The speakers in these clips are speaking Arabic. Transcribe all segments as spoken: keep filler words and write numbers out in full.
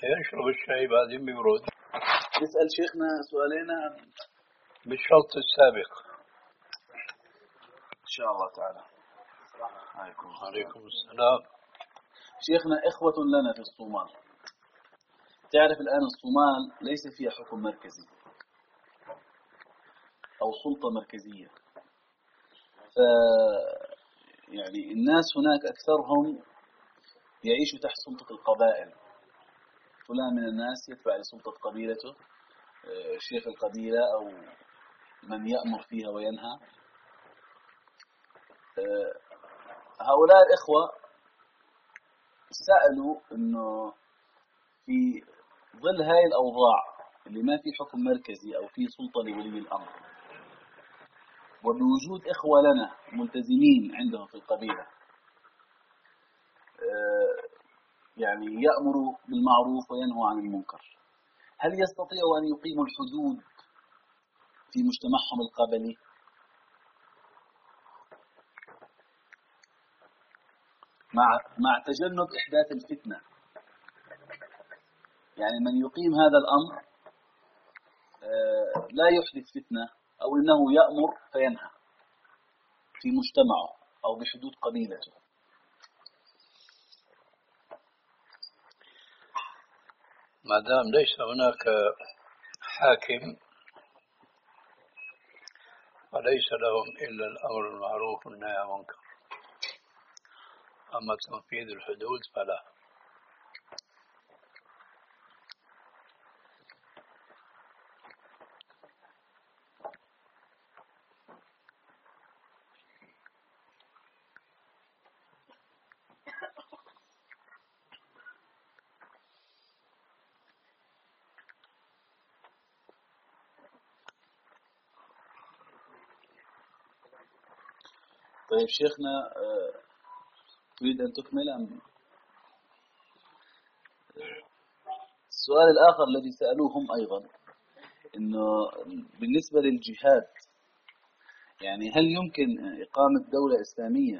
يشرب الشاي بعدين بيبرد. نسأل شيخنا سؤالين بالشرط السابق إن شاء الله تعالى. عليكم عليكم السلام. شيخنا، إخوة لنا في الصومال، تعرف الآن الصومال ليس فيها حكم مركزي أو سلطة مركزية، ف يعني الناس هناك أكثرهم يعيشوا تحت سلطة القبائل. فلان من الناس يتبع لسلطة قبيلته، شيخ القبيلة أو من يأمر فيها وينهى. هؤلاء الإخوة سألوا إنه في ظل هاي الأوضاع اللي ما في حكم مركزي أو في سلطة لولي الأمر، وبوجود إخوة لنا ملتزمين عندهم في القبيلة يعني يأمروا بالمعروف وينهوا عن المنكر، هل يستطيعوا أن يقيموا الحدود في مجتمعهم القبلي؟ مع مع تجنب إحداث الفتنة. يعني من يقيم هذا الأمر لا يحدث فتنة، أو إنه يأمر فينهى في مجتمعه أو بحدود قبيلته. ما دام ليس هناك حاكم وليس لهم إلا الأمر المعروف والنهي عن المنكر، أما تنفيذ الحدود فلا. طيب شيخنا، تريد أن تكمل أم؟ السؤال الآخر الذي سألوهم أيضا إنه بالنسبة للجهاد، يعني هل يمكن إقامة دولة إسلامية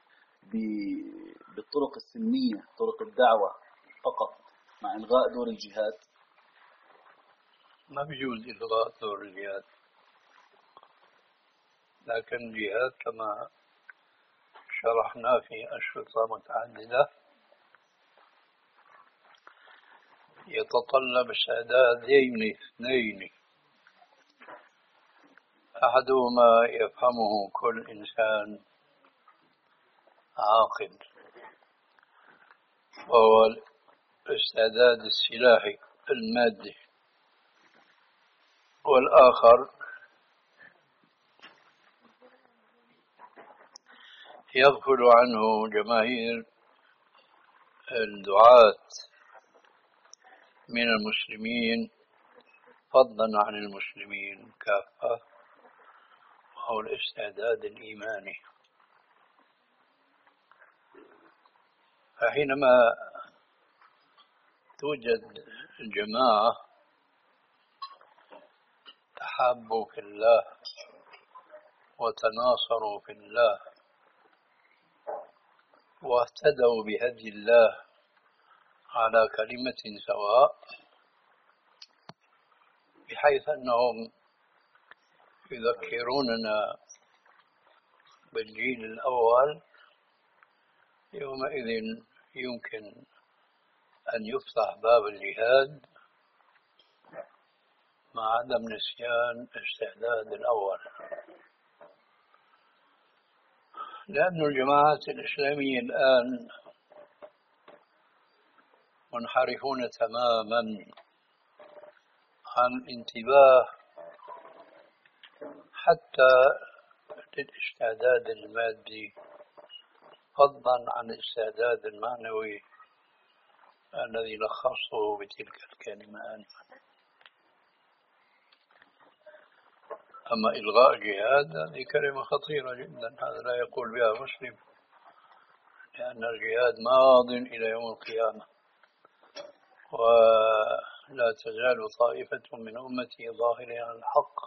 بالطرق السلمية، طرق الدعوة فقط، مع إلغاء دور الجهاد؟ ما بيجوز إلغاء دور الجهاد، لكن الجهاد كما شرحنا في أشرطة متعددة يتطلب استعدادين اثنين، أحدهما يفهمه كل إنسان عاقل، وهو الاستعداد السلاحي المادي، والآخر يغفل عنه جماهير الدعاة من المسلمين فضلا عن المسلمين كافة، وهو الاستعداد الإيماني. فحينما توجد الجماعة تحابوا في الله وتناصروا في الله واهتدوا بهدي الله على كلمة سواء، بحيث أنهم يذكروننا بالجيل الأول، يومئذ يمكن أن يفتح باب الجهاد مع عدم نسيان استعداد الأول. لأن الجماعات الإسلامية الآن منحرفون تماما عن الانتباه حتى للاستعداد المادي، فضلا عن الاستعداد المعنوي الذي لخصه بتلك الكلمة آنفا. أما إلغاء الجهاد هذه كلمة خطيرة جدا، هذا لا يقول بها مسلم، لأن الجهاد ماض إلى يوم القيامة، ولا تزال طائفة من أمتي ظاهرين على الحق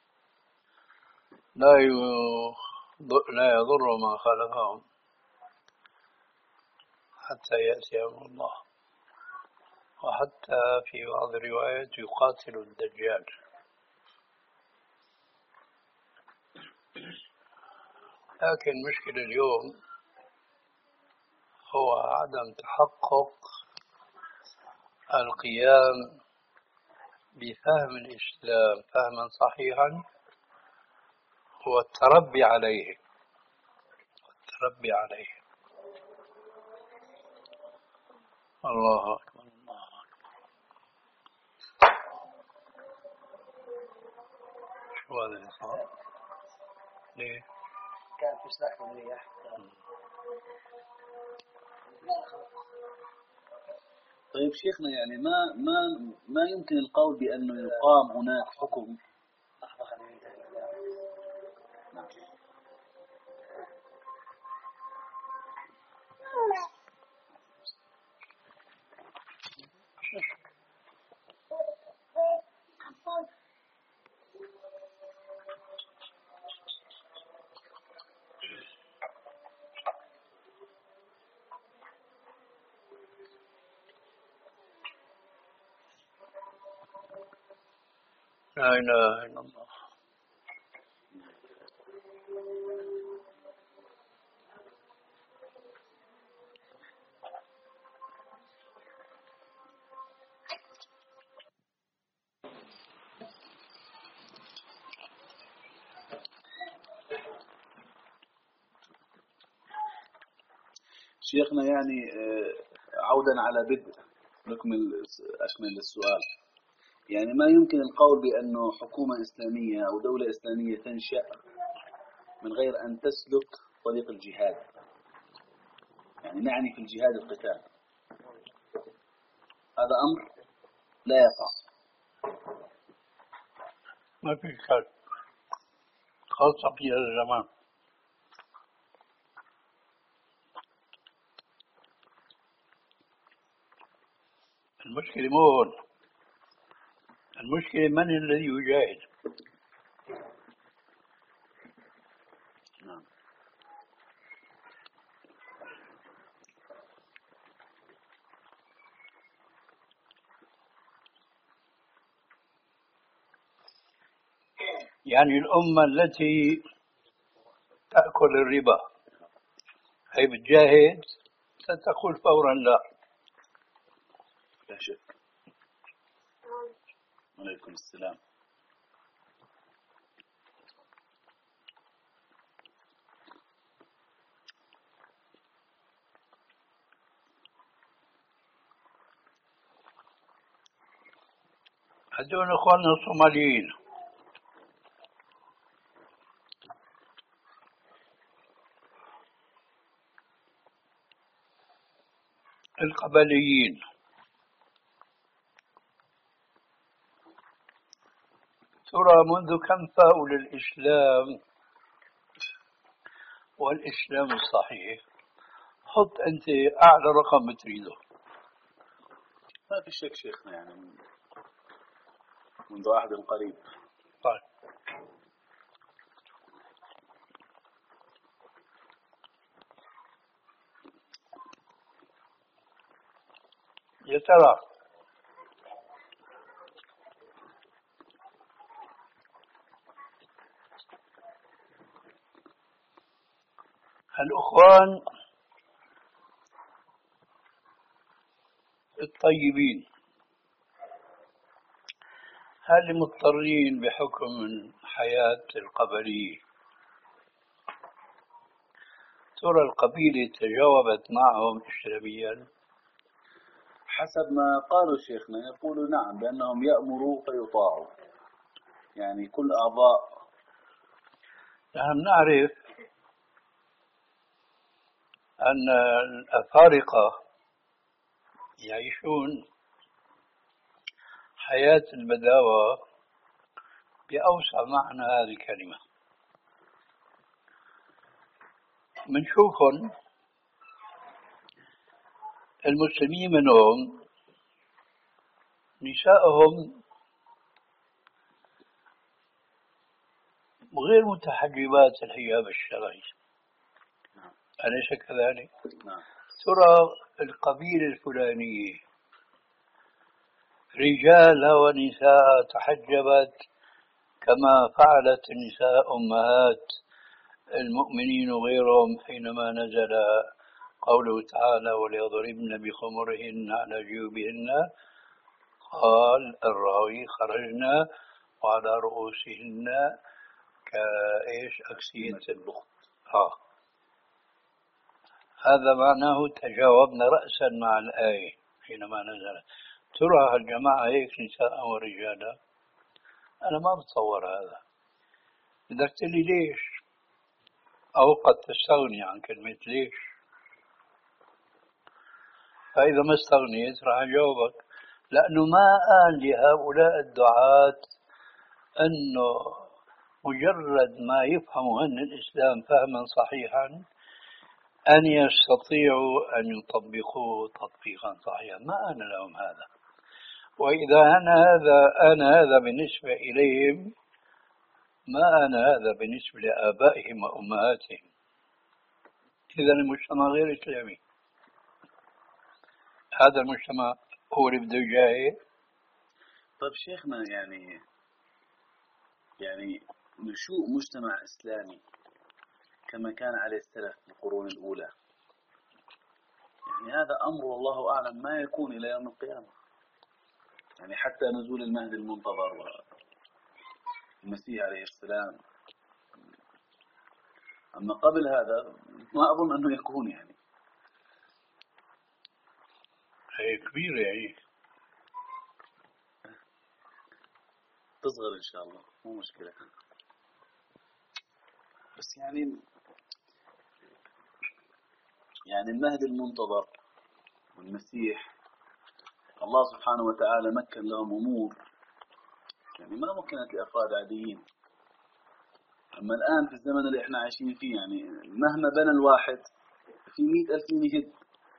لا لا يضر من خالفهم حتى يأتي أمر الله. وحتى في بعض الروايات يقاتل الدجال. لكن المشكلة اليوم هو عدم تحقق القيام بفهم الإسلام فهما صحيحا والتربي عليه التربي عليه. الله أكبر الله أكبر. شو هذا اللي صار؟ ليه؟ كان في سلاح من الرياح. طيب شيخنا، يعني ما ما ما يمكن القول بأنه يقام هناك حكم. لا إله إلا الله. شيخنا، يعني عودا على بدء نكمل أشمل السؤال، يعني ما يمكن القول بأنه حكومة إسلامية أو دولة إسلامية تنشأ من غير أن تسلك طريق الجهاد، يعني نعني في الجهاد القتال. هذا أمر لا يقع. ما في شك، خاصة في هذا الزمان. المشكلة مو هون، المشكلة من الذي يجاهد. نعم. يعني الأمة التي تأكل الربا هي بتجاهد، ستقول فورا لا. لا شك. عليكم السلام. هذول إخواننا الصوماليين القبليين، ترى منذ كم فاءوا للإسلام والإسلام الصحيح؟ حط أنت أعلى رقم تريده. ما في شك شيخنا، يعني منذ عهد قريب. طيب يا ترى الأخوان الطيبين هل مضطرين بحكم الحياة القبلية؟ ترى القبيلة تجاوبت معهم إسلاميا؟ حسب ما قالوا شيخنا يقولوا نعم، بأنهم يأمروا فيطاعوا، يعني كل أعضاء. نحن نعرف أن الأفارقة يعيشون حياة البداوة بأوسع معنى هذه الكلمة. منشوفهم المسلمين منهم نسائهم غير متحجبات الحجاب الشرعي، أليس كذلك؟ نعم. ترى القبيلة الفلانية رجال ونساء تحجبت كما فعلت النساء أمهات المؤمنين وغيرهم حينما نزل قوله تعالى وليضربن بخمرهن على جيوبهن. قال الراوي خرجنا وعلى رؤوسهن كإيش أكسية البخت. آه. هذا معناه تجاوبنا رأسا مع الآية حينما نزلت. ترى هالجماعة هيك نساء ورجالا؟ أنا ما بتصور هذا. بدك تقول لي ليش؟ أو قد تستغني عن كلمة ليش. فإذا ما استغنيت راح أجاوبك، لأنه ما آن لهؤلاء الدعاة أنه مجرد ما يفهموا أن الإسلام فهما صحيحا أن يستطيعوا أن يطبقوه تطبيقا صحيحا. ما آن لهم هذا. وإذا أنا هذا أنا هذا بالنسبة إليهم، ما أنا هذا بالنسبة لآبائهم وأمهاتهم. إذا المجتمع غير إسلامي. هذا المجتمع هو اللي بده يجاهد. طيب شيخنا، يعني يعني نشوء مجتمع إسلامي كما كان عليه السلف في القرون الأولى، يعني هذا أمر والله أعلم ما يكون إلى يوم القيامة، يعني حتى نزول المهدي المنتظر والمسيح عليه السلام. أما قبل هذا ما أظن أنه يكون، يعني هي كبيرة، يعني تصغر إن شاء الله مو مشكلة. بس يعني يعني المهدي المنتظر والمسيح الله سبحانه وتعالى مكن لهم أمور يعني ما مكنت لأفراد عاديين. أما الآن في الزمن اللي إحنا عايشين فيه، يعني مهما بنى الواحد في مئة ألف من يهد.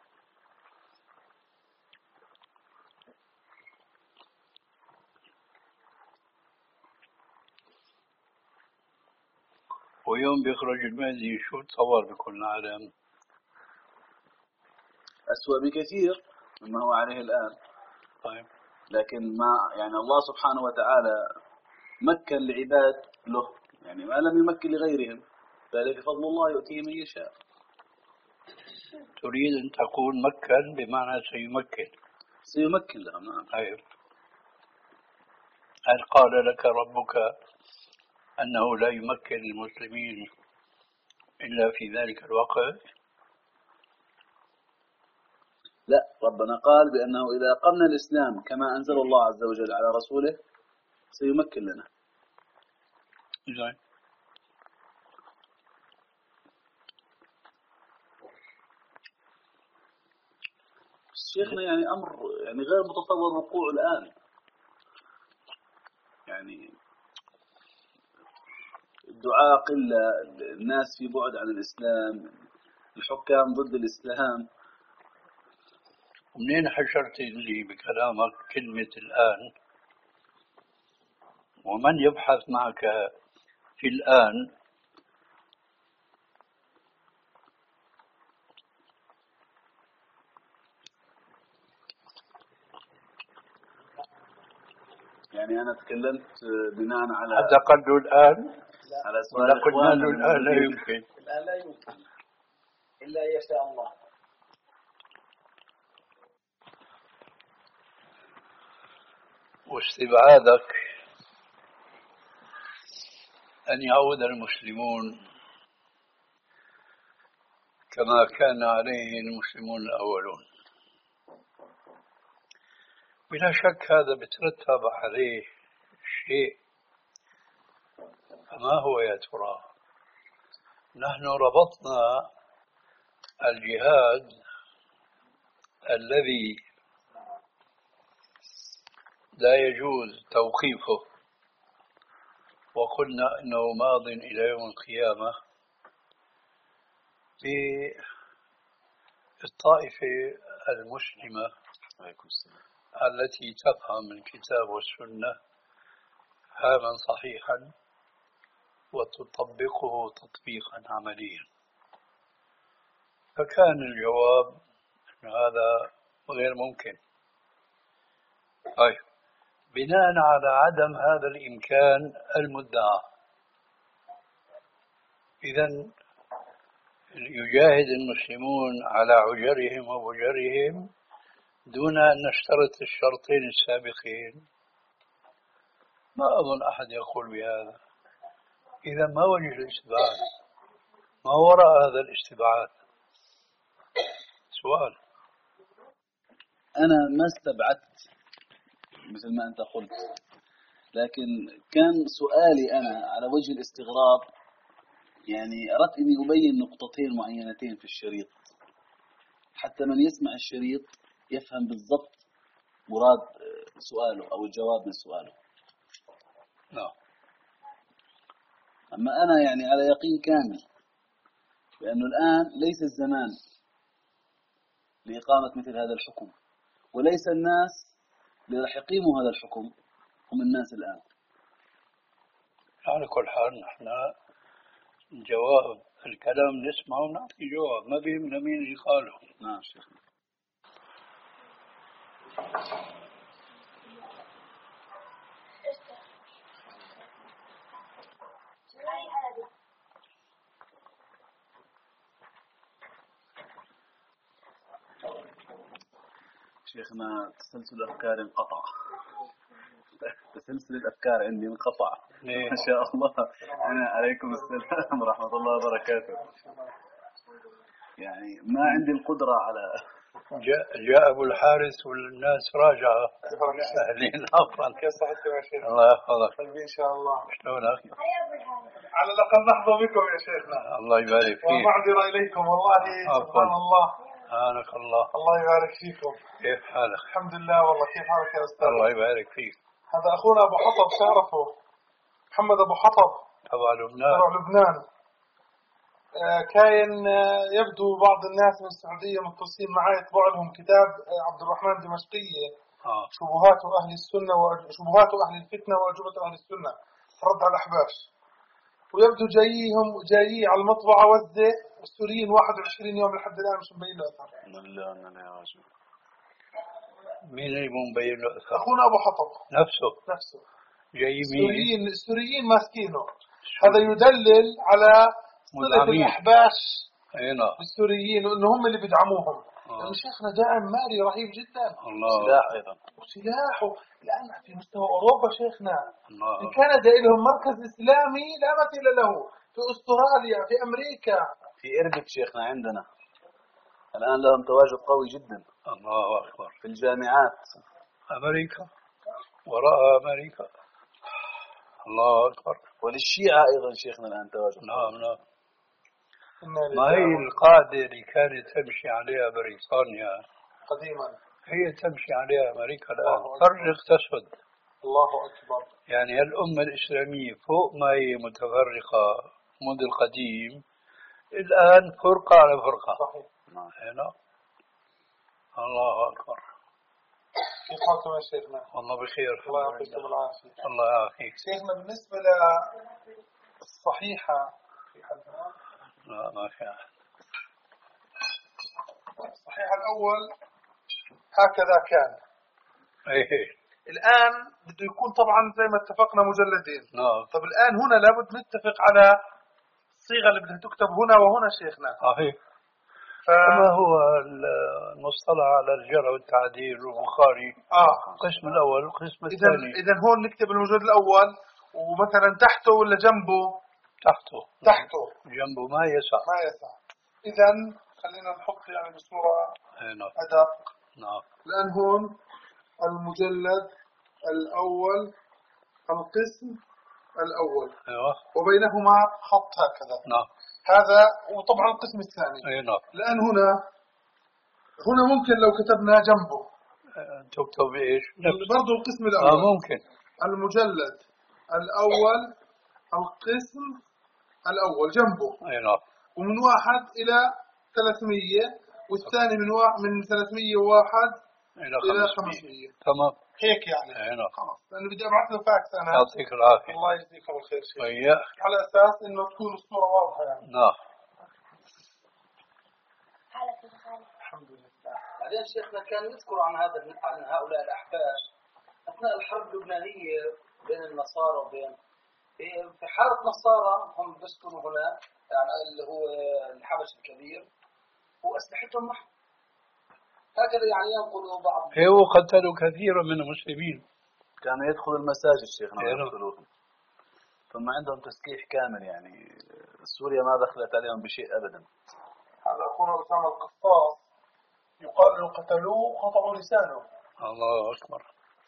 ويوم بيخرج المهدي شو تصور بكل العالم؟ أسوأ بكثير مما هو عليه الآن. طيب. لكن ما يعني الله سبحانه وتعالى مكن لعباد له يعني ما لم يمكن لغيرهم، ذلك فضل الله يؤتيه من يشاء. تريد أن تقول مكن بمعنى سيمكن؟ سيمكن لهم، نعم. طيب. هل قال لك ربك أنه لا يمكن المسلمين إلا في ذلك الوقت؟ لا، ربنا قال بأنه إذا قمنا الإسلام كما أنزل الله عز وجل على رسوله سيمكن لنا. زين. شيخنا يعني أمر يعني غير متصور وقوعه الآن. يعني الدعاء قلة، الناس في بعد عن الإسلام، الحكام ضد الإسلام. منين حشرت لي بكلامك كلمة الآن؟ ومن يبحث معك في الآن؟ يعني أنا تكلمت بناء على حتى قالوا الآن على سؤال ولا قلنا له إخواننا الآن لا يمكن. الآن لا يمكن إلا أن يشاء الله. واستبعادك أن يعود المسلمون كما كان عليه المسلمون الأولون، بلا شك هذا بترتب عليه شيء. فما هو يا ترى؟ نحن ربطنا الجهاد الذي لا يجوز توقيفه وقلنا إنه ماض إلى يوم القيامة بالطائفة المسلمة التي تفهم الكتاب والسنة فهما صحيحا وتطبقه تطبيقا عمليا. فكان الجواب أن هذا غير ممكن. طيب، بناء على عدم هذا الإمكان المدعى. إذن يجاهد المسلمون على عجرهم وبجرهم دون أن نشترط الشرطين السابقين. ما أظن أحد يقول بهذا. إذا ما وجه الاستبعاد؟ ما وراء هذا الاستبعاد؟ سؤال. أنا ما استبعدت مثل ما أنت قلت، لكن كان سؤالي أنا على وجه الاستغراب، يعني أردت أني أبين نقطتين معينتين في الشريط حتى من يسمع الشريط يفهم بالضبط مراد سؤاله أو الجواب من سؤاله. نعم. أما أنا يعني على يقين كامل بأنه الآن ليس الزمان لإقامة مثل هذا الحكم، وليس الناس اللي راح يقيموا هذا الحكم هم الناس الآن. على كل حال نحن جواب الكلام نسمعه ونعطي جواب، ما بيهمنا مين اللي قاله. نعم شيخنا. شيخنا تسلسل الأفكار انقطع. تسلسل الأفكار عندي انقطع. ما شاء الله. أنا عليكم السلام ورحمة الله وبركاته. يعني ما عندي القدرة على جاء, جاء أبو الحارث والناس راجعة. أهلين أفضل. كيف صحتك يا شيخ؟ الله يحفظك. طيبين إن شاء الله. شلونك؟ على الأقل نحظى بكم يا شيخنا. الله يبارك فيك. ومعذرة إليكم والله. سبحان الله. سبحانك الله. الله يبارك فيكم. كيف حالك؟ الحمد لله والله. كيف حالك يا أستاذ؟ الله يبارك فيك. هذا أخونا أبو حطب، تعرفه؟ محمد أبو حطب تبع لبنان. تبع لبنان. آه كاين آه يبدو بعض الناس من السعودية متصلين معي يطبع لهم كتاب آه عبد الرحمن دمشقية. آه. شبهات أهل السنة وشبهات أهل الفتنة وأجوبة أهل السنة، رد على الأحباش. ويبدو جاييهم جايي على المطبعة وزة السوريين واحد وعشرين يوم لحد الآن مش مبين له أثر. لا لا يا رجل. مين اللي مو مبين له أثر؟ أخونا أبو حطب نفسه. نفسه. جاي مين؟ السوريين السوريين ماسكينه. هذا يدلل على صلة الأحباش بالسوريين وإنه هم اللي بيدعموهم. يعني شيخنا داعم مالي رهيب جدا. الله. سلاح أيضا. وسلاحه الآن في مستوى أوروبا شيخنا. الله. في كندا لهم مركز إسلامي لا مثيل له، في أستراليا، في أمريكا، في إربد شيخنا عندنا الآن لهم تواجد قوي جدا. الله أكبر. في الجامعات. أمريكا وراء أمريكا. الله أكبر. وللشيعة أيضا شيخنا الآن تواجد. نعم نعم. ما هي القاعدة اللي كانت تمشي عليها بريطانيا قديما هي تمشي عليها أمريكا الآن. فرق تسود. الله أكبر. يعني الأمة الإسلامية فوق ما هي متفرقة منذ القديم الآن فرقة على فرقة. صحيح. هنا الله أكبر. كيف حالكم يا شيخنا؟ والله بخير. الله يعطيكم العافية. الله يعافيك. شيخنا بالنسبة للصحيحة في حدنا؟ لا ما في أحد. الصحيح الأول هكذا كان. إيه. الآن بده يكون طبعا زي ما اتفقنا مجلدين. نعم. طب الآن هنا لابد نتفق على الصيغة اللي بدها تكتب هنا وهنا شيخنا. صحيح. ف... كما هو المصطلح على الجرح والتعديل والبخاري. آه. القسم الأول والقسم الثاني. إذا هون نكتب الموجود الأول ومثلا تحته ولا جنبه؟ تحته. تحته. جنبه ما يسع. ما يسع. إذا خلينا نحط يعني بصورة نعم. أدق. نعم. الآن هون المجلد الأول القسم الأول. أيوة. وبينهما خط هكذا. نعم. هذا وطبعا القسم الثاني. أي نعم. الآن هنا هنا ممكن لو كتبنا جنبه تكتب إيش؟ برضو القسم الأول. آه ممكن. المجلد الأول القسم الأول جنبه. أي نعم. ومن واحد إلى ثلاثمية والثاني من واحد من ثلاثمية وواحد إلى خمسمية. تمام. هيك يعني. أي نعم. خلاص لأنه بدي أبعث له فاكس أنا. يعطيك العافية. الله يجزيكم الخير شيخ. وياك. على أساس إنه تكون الصورة واضحة يعني. نعم. الحمد لله. بعدين شيخنا كان يذكر عن هذا عن هؤلاء الأحباش أثناء الحرب اللبنانية بين النصارى وبين في حالة نصارى هم بيسكنوا هناك يعني اللي هو الحبش الكبير وأسلحتهم معهم هكذا يعني ينقلوا بعض. هو قتلوا كثيرا من المسلمين. كانوا يدخلوا المساجد شيخنا إيه. ويقتلوهم. ثم عندهم تسليح كامل يعني سوريا ما دخلت عليهم بشيء أبدا. هذا أخونا أسامة القصاص يقال إنه قتلوه قطعوا لسانه. الله أكبر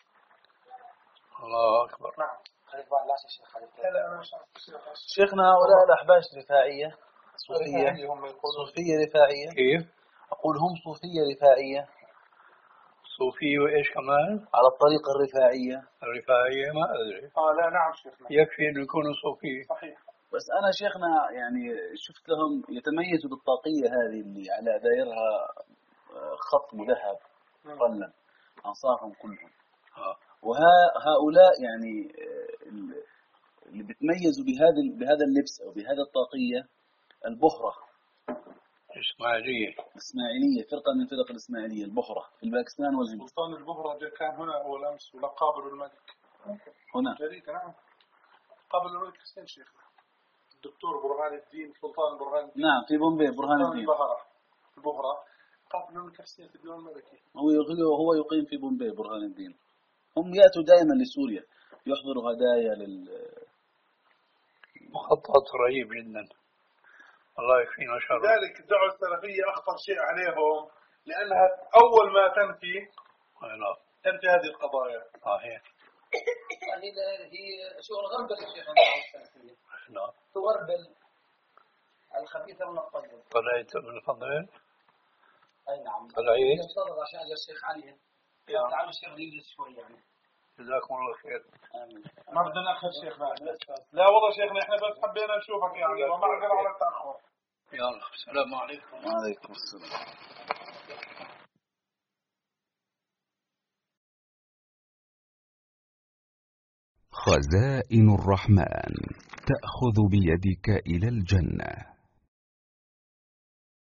الله أكبر. نعم. خليك بعد لا شيخ خليك. لا لا أنا مش عارف. شيخنا هؤلاء الأحباش رفاعية صوفية رفاعية هم يقولون. صوفية رفاعية. كيف؟ أقول هم صوفية رفاعية. صوفية وإيش كمان؟ على الطريقة الرفاعية. الرفاعية ما أدري. آه لا نعم شيخنا. يكفي إنه يكونوا صوفية. صحيح. بس أنا شيخنا يعني شفت لهم يتميزوا بالطاقية هذه اللي على دايرها خط مذهب قلم أنصارهم كلهم. آه. وهؤلاء يعني اللي بتميزوا بهذا بهذا اللبس أو بهذا الطاقية البهرة. إسماعيلية. إسماعيلية فرقة من فرق الإسماعيلية البهرة في الباكستان والهند. سلطان البهرة جاء كان هنا أول أمس ولا قابل الملك. هنا. جريدة نعم. قابل الملك حسين شيخنا. الدكتور برهان الدين سلطان برهان الدين. نعم في بومبي برهان الدين. البهرة البهرة قابل الملك حسين في الديوان الملكي. هو هو يقيم في بومبي برهان الدين. هم يأتوا دائما لسوريا يحضروا هدايا لل. مخطط رهيب جدا. الله يكفينا شر. لذلك الدعوة السلفية أخطر شيء عليهم لأنها أول ما تنفي لا. تنفي هذه القضايا. صحيح. يعني هي شو الغربل يا شيخ السلفية. نعم. تغربل الخبيث من الطيب. طلعت من الفضل. أي نعم. طلعت. يفترض عشان أجل الشيخ علي. تعالوا الشيخ يجلس شوي يعني. جزاكم الله خير. آمين. ما بدنا نأخر شيخنا. لا والله شيخنا إحنا بس حبينا نشوفك يعني وما عندنا على التأخر. يلا السلام عليكم. وعليكم السلام. خزائن الرحمن تأخذ بيدك إلى الجنة.